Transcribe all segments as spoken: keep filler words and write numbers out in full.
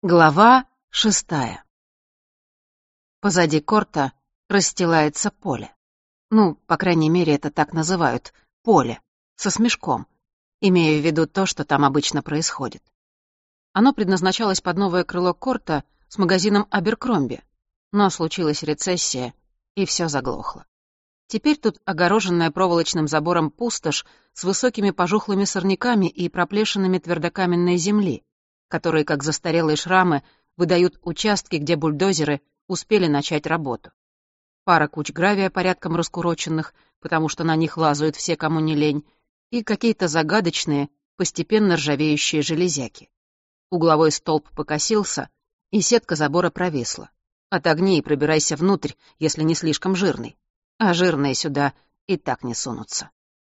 Глава шестая. Позади корта расстилается поле. Ну, по крайней мере, это так называют — поле, со смешком, имея в виду то, что там обычно происходит. Оно предназначалось под новое крыло корта с магазином Аберкромби, но случилась рецессия, и все заглохло. Теперь тут огороженная проволочным забором пустошь с высокими пожухлыми сорняками и проплешинами твердокаменной земли, которые, как застарелые шрамы, выдают участки, где бульдозеры успели начать работу. Пара куч гравия порядком раскуроченных, потому что на них лазают все, кому не лень, и какие-то загадочные, постепенно ржавеющие железяки. Угловой столб покосился, и сетка забора провисла. Отогни и пробирайся внутрь, если не слишком жирный. А жирные сюда и так не сунутся.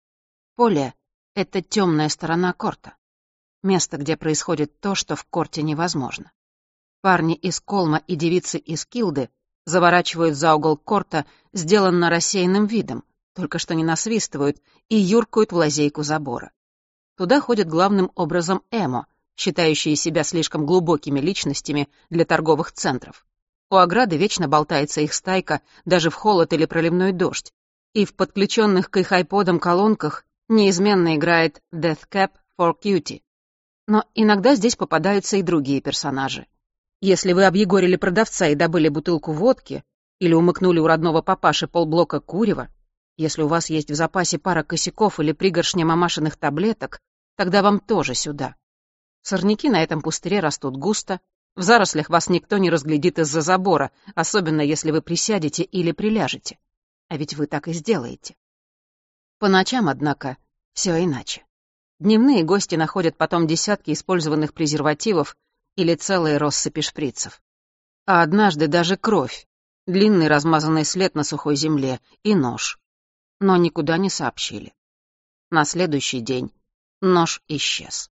Поле — это темная сторона корта. Место, где происходит то, что в корте невозможно. Парни из Колма и девицы из Килды заворачивают за угол корта, сделанно рассеянным видом, только что не насвистывают и юркают в лазейку забора. Туда ходят главным образом эмо, считающие себя слишком глубокими личностями для торговых центров. У ограды вечно болтается их стайка, даже в холод или проливной дождь, и в подключенных к их айподам колонках неизменно играет Death Cab for Cutie. Но иногда здесь попадаются и другие персонажи. Если вы объегорили продавца и добыли бутылку водки, или умыкнули у родного папаши полблока курева, если у вас есть в запасе пара косяков или пригоршня мамашиных таблеток, тогда вам тоже сюда. Сорняки на этом пустыре растут густо, в зарослях вас никто не разглядит из-за забора, особенно если вы присядете или приляжете. А ведь вы так и сделаете. По ночам, однако, все иначе. Дневные гости находят потом десятки использованных презервативов или целые россыпи шприцев. А однажды даже кровь, длинный размазанный след на сухой земле и нож. Но никуда не сообщили. На следующий день нож исчез.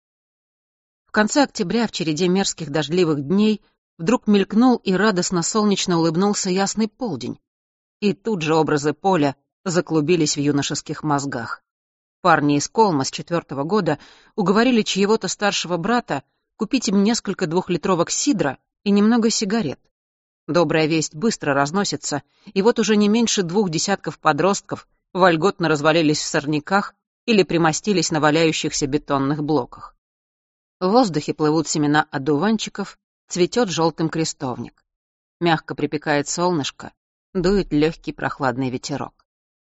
В конце октября, в череде мерзких дождливых дней, вдруг мелькнул и радостно-солнечно улыбнулся ясный полдень. И тут же образы поля заклубились в юношеских мозгах. Парни из Колма с четвертого года уговорили чьего-то старшего брата купить им несколько двухлитровок сидра и немного сигарет. Добрая весть быстро разносится, и вот уже не меньше двух десятков подростков вольготно развалились в сорняках или примостились на валяющихся бетонных блоках. В воздухе плывут семена одуванчиков, цветет желтым крестовник. Мягко припекает солнышко, дует легкий прохладный ветерок.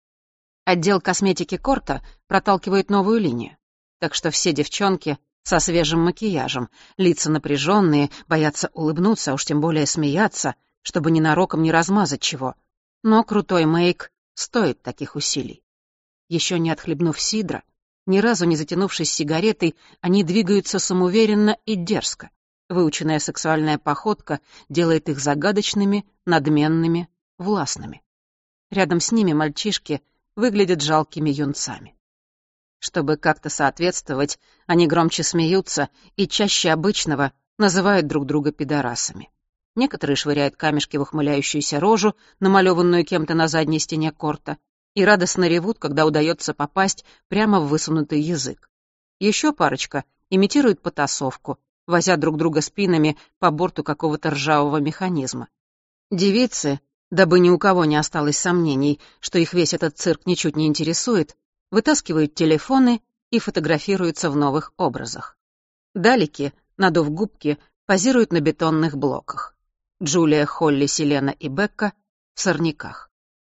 Отдел косметики корта проталкивает новую линию, так что все девчонки со свежим макияжем, лица напряженные, боятся улыбнуться, а уж тем более смеяться, чтобы ненароком не размазать чего. Но крутой мейк стоит таких усилий. Еще не отхлебнув сидра, ни разу не затянувшись сигаретой, они двигаются самоуверенно и дерзко. Выученная сексуальная походка делает их загадочными, надменными, властными. Рядом с ними мальчишки выглядят жалкими юнцами. Чтобы как-то соответствовать, они громче смеются и чаще обычного называют друг друга пидорасами. Некоторые швыряют камешки в ухмыляющуюся рожу, намалеванную кем-то на задней стене корта, и радостно ревут, когда удается попасть прямо в высунутый язык. Еще парочка имитирует потасовку, возя друг друга спинами по борту какого-то ржавого механизма. Девицы, дабы ни у кого не осталось сомнений, что их весь этот цирк ничуть не интересует, вытаскивают телефоны и фотографируются в новых образах. Далеки, надув губки, позируют на бетонных блоках. Джулия, Холли, Селена и Бекка в сорняках.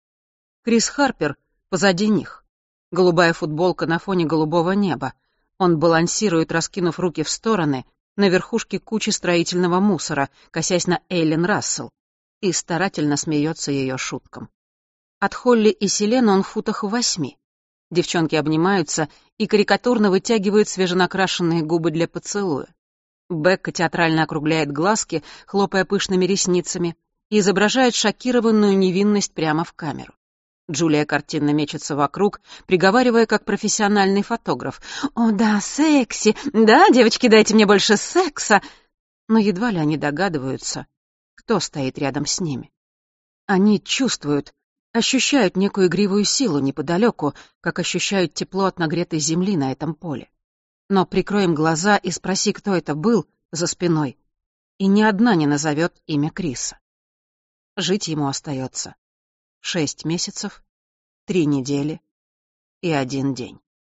Крис Харпер позади них. Голубая футболка на фоне голубого неба. Он балансирует, раскинув руки в стороны, на верхушке кучи строительного мусора, косясь на Эйлин Рассел, и старательно смеется ее шуткам. От Холли и Селены он в футах в восьми. Девчонки обнимаются и карикатурно вытягивают свеженакрашенные губы для поцелуя. Бекка театрально округляет глазки, хлопая пышными ресницами, и изображает шокированную невинность прямо в камеру. Джулия картинно мечется вокруг, приговаривая как профессиональный фотограф. «О, да, секси! Да, девочки, дайте мне больше секса!» Но едва ли они догадываются, кто стоит рядом с ними. Они чувствуют, ощущают некую игривую силу неподалеку, как ощущают тепло от нагретой земли на этом поле. Но прикроем глаза и спроси, кто это был за спиной, и ни одна не назовет имя Криса. Жить ему остается шесть месяцев, три недели и один день.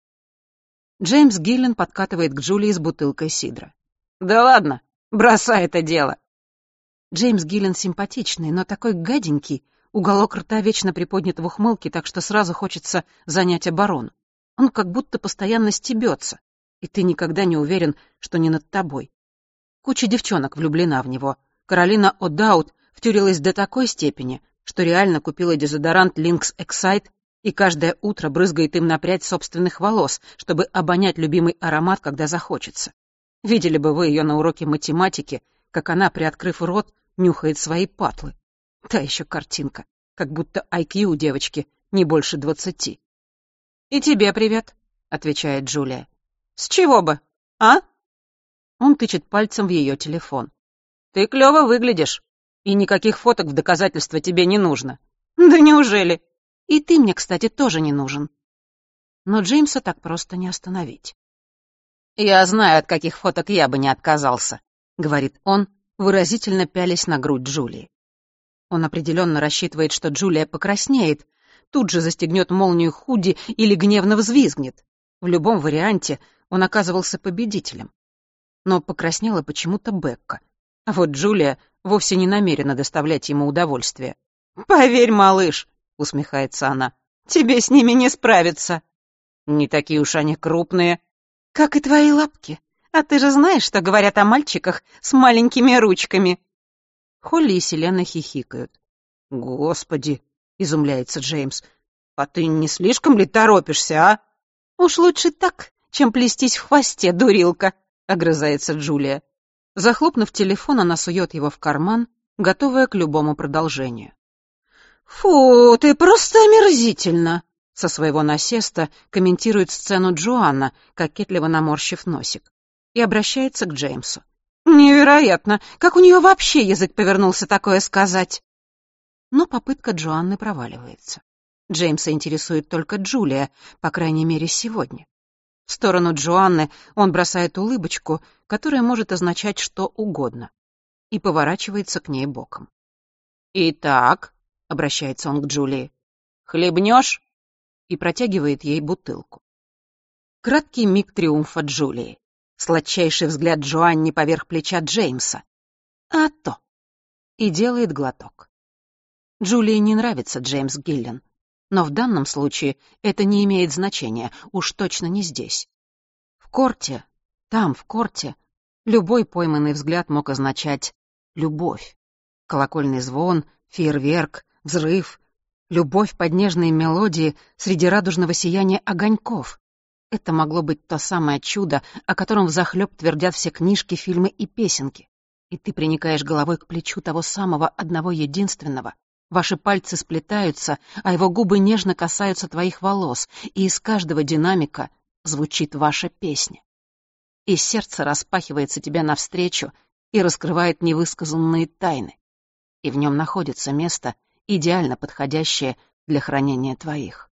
Джеймс Гиллен подкатывает к Джулии с бутылкой сидра. «Да ладно, бросай это дело!» Джеймс Гиллен симпатичный, но такой гаденький, уголок рта вечно приподнят в ухмылке, так что сразу хочется занять оборону. Он как будто постоянно стебется, и ты никогда не уверен, что не над тобой. Куча девчонок влюблена в него. Каролина О'Даут втюрилась до такой степени, что реально купила дезодорант Lynx Excite и каждое утро брызгает им на прядь собственных волос, чтобы обонять любимый аромат, когда захочется. Видели бы вы ее на уроке математики, как она, приоткрыв рот, нюхает свои патлы. Та еще картинка, как будто ай кью у девочки не больше двадцати. «И тебе привет», — отвечает Джулия. «С чего бы, а?» Он тычет пальцем в ее телефон. «Ты клёво выглядишь, и никаких фоток в доказательство тебе не нужно». «Да неужели?» «И ты мне, кстати, тоже не нужен». Но Джеймса так просто не остановить. «Я знаю, от каких фоток я бы не отказался», — говорит он, выразительно пялясь на грудь Джулии. Он определенно рассчитывает, что Джулия покраснеет, тут же застегнет молнию худи или гневно взвизгнет. В любом варианте он оказывался победителем. Но покраснела почему-то Бекка. А вот Джулия вовсе не намерена доставлять ему удовольствие. «Поверь, малыш», — усмехается она, — «тебе с ними не справиться». «Не такие уж они крупные». «Как и твои лапки. А ты же знаешь, что говорят о мальчиках с маленькими ручками». Холли и Селена хихикают. «Господи», — изумляется Джеймс, — «а ты не слишком ли торопишься, а?» «Уж лучше так, чем плестись в хвосте, дурилка», — огрызается Джулия. Захлопнув телефон, она сует его в карман, готовая к любому продолжению. «Фу, ты просто омерзительно!» Со своего насеста комментирует сцену Джоанна, кокетливо наморщив носик, и обращается к Джеймсу. «Невероятно! Как у нее вообще язык повернулся такое сказать?» Но попытка Джоанны проваливается. Джеймса интересует только Джулия, по крайней мере, сегодня. В сторону Джоанны он бросает улыбочку, которая может означать что угодно, и поворачивается к ней боком. «Итак», — обращается он к Джулии, — «хлебнешь?» и протягивает ей бутылку. Краткий миг триумфа Джулии. Сладчайший взгляд Джоанни поверх плеча Джеймса. А то. И делает глоток. Джулии не нравится Джеймс Гиллен, но в данном случае это не имеет значения, уж точно не здесь. В корте, там, в корте, любой пойманный взгляд мог означать любовь. Колокольный звон, фейерверк, взрыв, любовь под нежные мелодии среди радужного сияния огоньков. Это могло быть то самое чудо, о котором взахлёб твердят все книжки, фильмы и песенки. И ты приникаешь головой к плечу того самого одного единственного. Ваши пальцы сплетаются, а его губы нежно касаются твоих волос, и из каждого динамика звучит ваша песня. И сердце распахивается тебе навстречу и раскрывает невысказанные тайны. И в нем находится место, идеально подходящее для хранения твоих.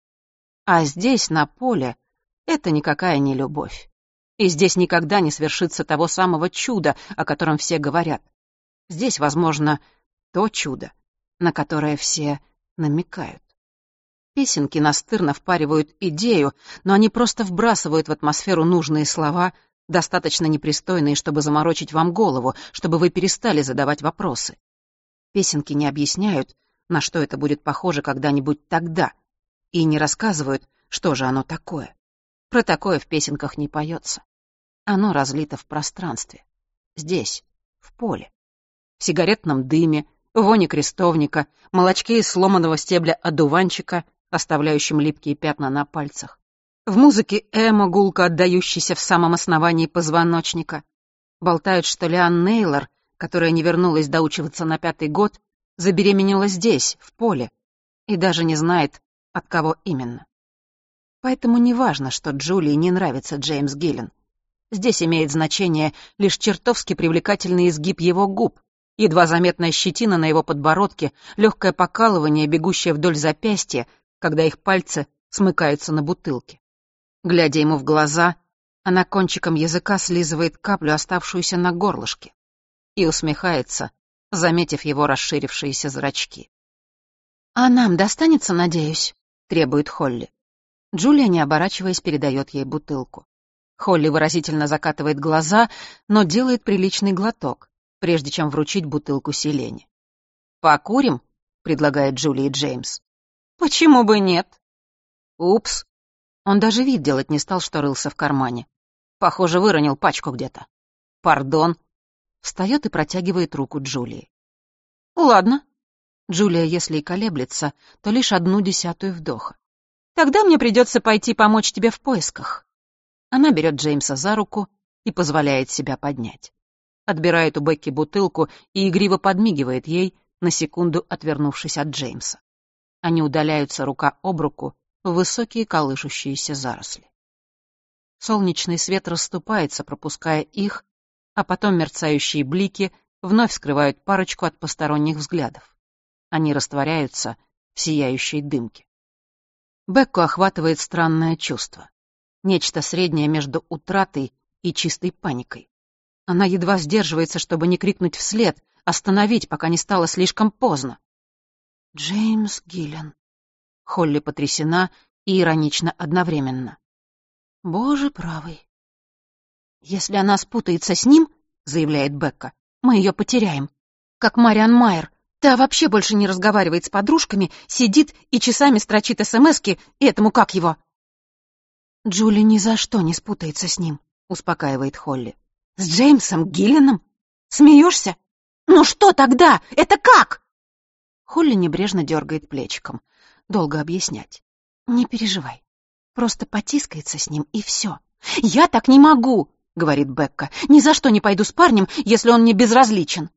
А здесь, на поле, это никакая не любовь. И здесь никогда не свершится того самого чуда, о котором все говорят. Здесь, возможно, то чудо, на которое все намекают. Песенки настырно впаривают идею, но они просто вбрасывают в атмосферу нужные слова, достаточно непристойные, чтобы заморочить вам голову, чтобы вы перестали задавать вопросы. Песенки не объясняют, на что это будет похоже когда-нибудь тогда, и не рассказывают, что же оно такое. Про такое в песенках не поется. Оно разлито в пространстве. Здесь, в поле. В сигаретном дыме, в воне крестовника, молочке из сломанного стебля одуванчика, оставляющем липкие пятна на пальцах. В музыке эмо, гулко отдающейся в самом основании позвоночника. Болтают, что Лиан Нейлор, которая не вернулась доучиваться на пятый год, забеременела здесь, в поле, и даже не знает, от кого именно. Поэтому неважно, что Джулии не нравится Джеймс Гиллен. Здесь имеет значение лишь чертовски привлекательный изгиб его губ, едва заметная щетина на его подбородке, легкое покалывание, бегущее вдоль запястья, когда их пальцы смыкаются на бутылке. Глядя ему в глаза, она кончиком языка слизывает каплю, оставшуюся на горлышке. и усмехается, заметив его расширившиеся зрачки. «А нам достанется, надеюсь?» — требует Холли. Джулия, не оборачиваясь, передает ей бутылку. Холли выразительно закатывает глаза, но делает приличный глоток, прежде чем вручить бутылку Селене. «Покурим?» — предлагает Джулии Джеймс. «Почему бы нет?» «Упс». Он даже вид делать не стал, что рылся в кармане. Похоже, выронил пачку где-то. «Пардон». Встает и протягивает руку Джулии. «Ладно». Джулия, если и колеблется, то лишь одну десятую вдоха. «Тогда мне придется пойти помочь тебе в поисках». Она берет Джеймса за руку и позволяет себя поднять. Отбирает у Бекки бутылку и игриво подмигивает ей, на секунду отвернувшись от Джеймса. Они удаляются рука об руку в высокие колышущиеся заросли. Солнечный свет расступается, пропуская их, а потом мерцающие блики вновь скрывают парочку от посторонних взглядов. Они растворяются в сияющей дымке. Бекку охватывает странное чувство. Нечто среднее между утратой и чистой паникой. Она едва сдерживается, чтобы не крикнуть вслед, остановить, пока не стало слишком поздно. «Джеймс Гиллен». Холли потрясена и иронично одновременно. «Боже правый». «Если она спутается с ним, — заявляет Бекка, — мы ее потеряем. Как Мариан Майер. Та вообще больше не разговаривает с подружками, сидит и часами строчит эсэмэски этому как его». «Джули ни за что не спутается с ним», — успокаивает Холли. «С Джеймсом Гиллином? Смеешься? Ну что тогда? Это как?» Холли небрежно дергает плечиком. Долго объяснять. «Не переживай. Просто потискается с ним, и все. Я так не могу», — говорит Бекка. «Ни за что не пойду с парнем, если он мне безразличен».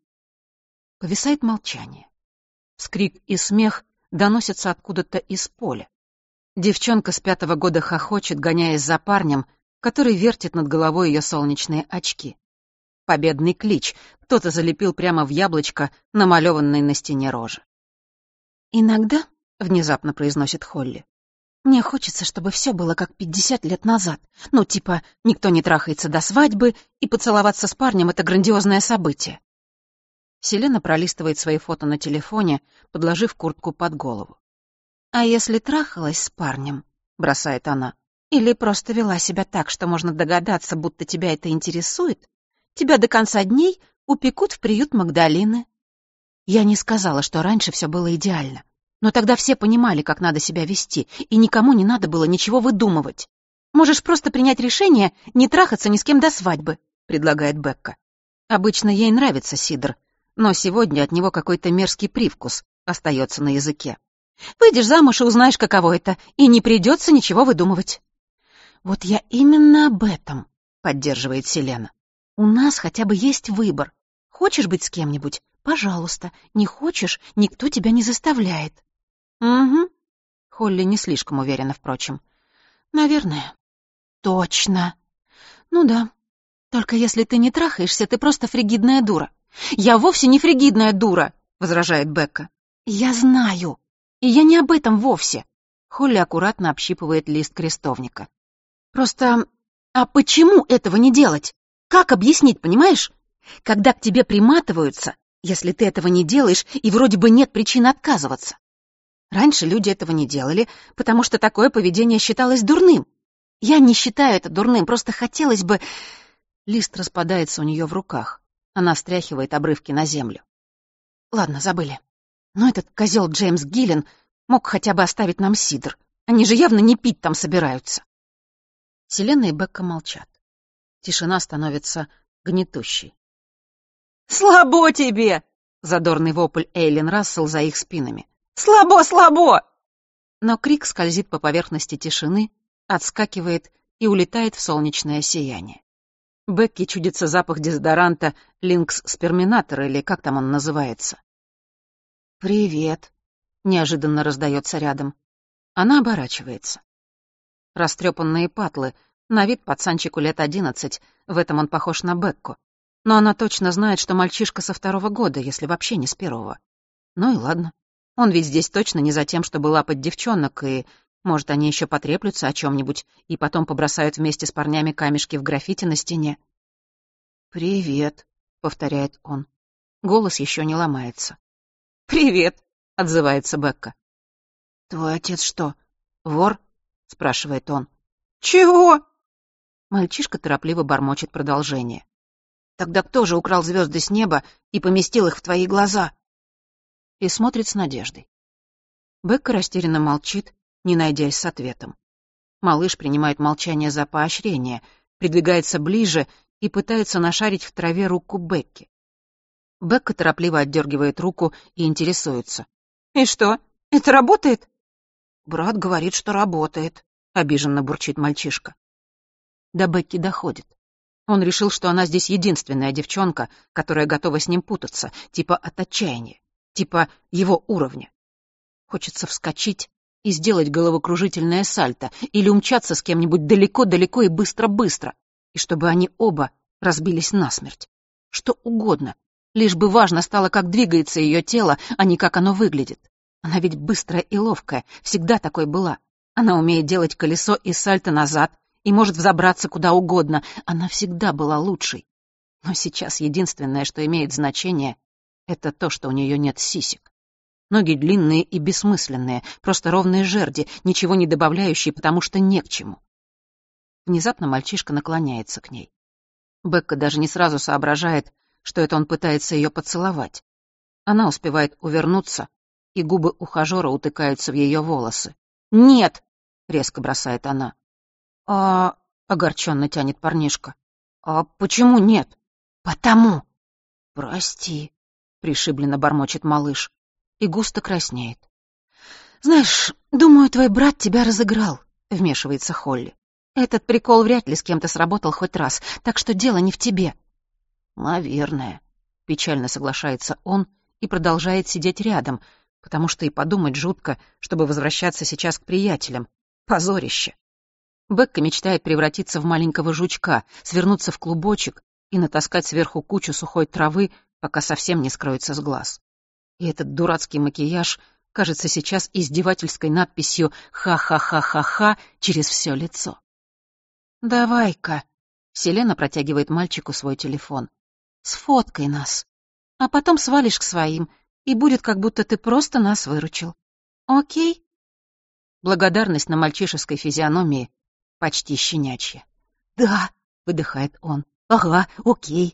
Повисает молчание. Вскрик и смех доносятся откуда-то из поля. Девчонка с пятого года хохочет, гоняясь за парнем, который вертит над головой ее солнечные очки. Победный клич. Кто-то залепил прямо в яблочко, намалеванной на стене рожи. «Иногда, — внезапно произносит Холли, — мне хочется, чтобы все было как пятьдесят лет назад. Ну, типа, никто не трахается до свадьбы, и поцеловаться с парнем — это грандиозное событие». Селена пролистывает свои фото на телефоне, подложив куртку под голову. «А если трахалась с парнем, — бросает она, — или просто вела себя так, что можно догадаться, будто тебя это интересует, тебя до конца дней упекут в приют Магдалины». Я не сказала, что раньше все было идеально, но тогда все понимали, как надо себя вести, и никому не надо было ничего выдумывать. «Можешь просто принять решение не трахаться ни с кем до свадьбы», — предлагает Бекка. Обычно ей нравится сидр, но сегодня от него какой-то мерзкий привкус остается на языке. «Выйдешь замуж и узнаешь, каково это, и не придется ничего выдумывать». «Вот я именно об этом», — поддерживает Селена. «У нас хотя бы есть выбор. Хочешь быть с кем-нибудь? Пожалуйста. Не хочешь, никто тебя не заставляет». «Угу». Холли не слишком уверена, впрочем. «Наверное». «Точно. Ну да. Только если ты не трахаешься, ты просто фригидная дура». «Я вовсе не фригидная дура», — возражает Бекка. «Я знаю. И я не об этом вовсе». Холли аккуратно общипывает лист крестовника. «Просто... А почему этого не делать? Как объяснить, понимаешь? Когда к тебе приматываются, если ты этого не делаешь, и вроде бы нет причин отказываться. Раньше люди этого не делали, потому что такое поведение считалось дурным. Я не считаю это дурным, просто хотелось бы...» Лист распадается у нее в руках. Она стряхивает обрывки на землю. «Ладно, забыли. Но этот козел Джеймс Гиллен мог хотя бы оставить нам сидр. Они же явно не пить там собираются». Селена и Бекка молчат. Тишина становится гнетущей. «Слабо тебе!» — задорный вопль Эйлин Рассел за их спинами. «Слабо, слабо!» Но крик скользит по поверхности тишины, отскакивает и улетает в солнечное сияние. Бекке чудится запах дезодоранта «Линкс Сперминатор» или как там он называется. «Привет», — неожиданно раздается рядом. Она оборачивается. Растрепанные патлы, на вид пацанчику лет одиннадцать, в этом он похож на Бекку. Но она точно знает, что мальчишка со второго года, если вообще не с первого. Ну и ладно. Он ведь здесь точно не за тем, чтобы лапать девчонок, и, может, они еще потреплются о чем-нибудь и потом побросают вместе с парнями камешки в граффити на стене. «Привет», — повторяет он. Голос еще не ломается. «Привет», — отзывается Бекка. «Твой отец что, вор?» — спрашивает он. «Чего?» Мальчишка торопливо бормочет продолжение. «Тогда кто же украл звезды с неба и поместил их в твои глаза?» И смотрит с надеждой. Бекка растерянно молчит, не найдясь с ответом. Малыш принимает молчание за поощрение, придвигается ближе и пытается нашарить в траве руку Бекки. Бекка торопливо отдергивает руку и интересуется. «И что, это работает?» «Брат говорит, что работает», — обиженно бурчит мальчишка. До Бекки доходит. Он решил, что она здесь единственная девчонка, которая готова с ним путаться, типа от отчаяния, типа его уровня. Хочется вскочить и сделать головокружительное сальто или умчаться с кем-нибудь далеко-далеко и быстро-быстро, и чтобы они оба разбились насмерть. Что угодно, лишь бы важно стало, как двигается ее тело, а не как оно выглядит. Она ведь быстрая и ловкая, всегда такой была. Она умеет делать колесо и сальто назад и может взобраться куда угодно. Она всегда была лучшей. Но сейчас единственное, что имеет значение, это то, что у нее нет сисек. Ноги длинные и бессмысленные, просто ровные жерди, ничего не добавляющие, потому что не к чему. Внезапно мальчишка наклоняется к ней. Бекка даже не сразу соображает, что это он пытается ее поцеловать. Она успевает увернуться, и губы ухажера утыкаются в ее волосы. «Нет!» — резко бросает она. «А...» — огорченно тянет парнишка. «А почему нет?» «Потому!» «Прости», — пришибленно бормочет малыш и густо краснеет. «Знаешь, думаю, твой брат тебя разыграл», — вмешивается Холли. «Этот прикол вряд ли с кем-то сработал хоть раз, так что дело не в тебе». «Наверное», — печально соглашается он и продолжает сидеть рядом, потому что и подумать жутко, чтобы возвращаться сейчас к приятелям. Позорище. Бекка мечтает превратиться в маленького жучка, свернуться в клубочек и натаскать сверху кучу сухой травы, пока совсем не скроется с глаз. И этот дурацкий макияж кажется сейчас издевательской надписью «Ха-ха-ха-ха-ха» через все лицо. «Давай-ка», — Селена протягивает мальчику свой телефон, — «сфоткай нас, а потом свалишь к своим, и будет, как будто ты просто нас выручил. Окей?» Благодарность на мальчишеской физиономии почти щенячья. «Да», — выдыхает он, — «ага, окей».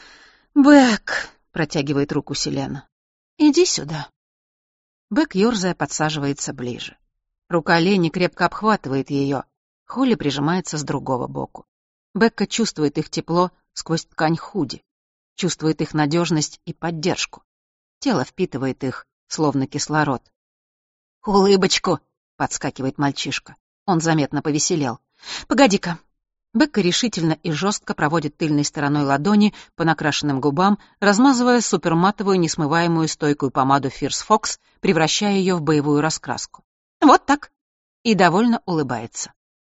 «Бэк», — протягивает руку Селена, — «иди сюда». Бэк, ёрзая, подсаживается ближе. Рука Лени крепко обхватывает ее. Холли прижимается с другого боку. Бекка чувствует их тепло сквозь ткань худи, чувствует их надежность и поддержку. Тело впитывает их, словно кислород. «Улыбочку!» — подскакивает мальчишка. Он заметно повеселел. «Погоди-ка». Бекка решительно и жестко проводит тыльной стороной ладони по накрашенным губам, размазывая суперматовую несмываемую стойкую помаду Fierce Fox, превращая ее в боевую раскраску. «Вот так!» И довольно улыбается.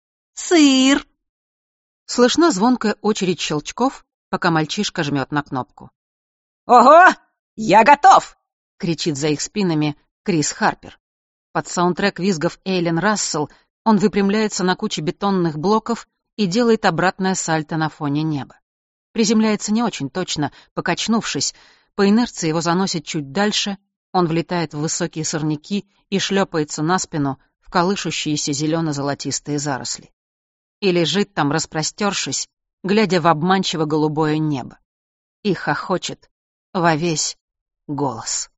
«Сыр!» Слышна звонкая очередь щелчков, пока мальчишка жмет на кнопку. «Ого! Я готов!» — кричит за их спинами Крис Харпер. Под саундтрек визгов Эйлен Рассел он выпрямляется на куче бетонных блоков и делает обратное сальто на фоне неба. Приземляется не очень точно, покачнувшись, по инерции его заносит чуть дальше, он влетает в высокие сорняки и шлепается на спину в колышущиеся зелено-золотистые заросли. И лежит там, распростершись, глядя в обманчиво голубое небо. И хохочет во весь голос.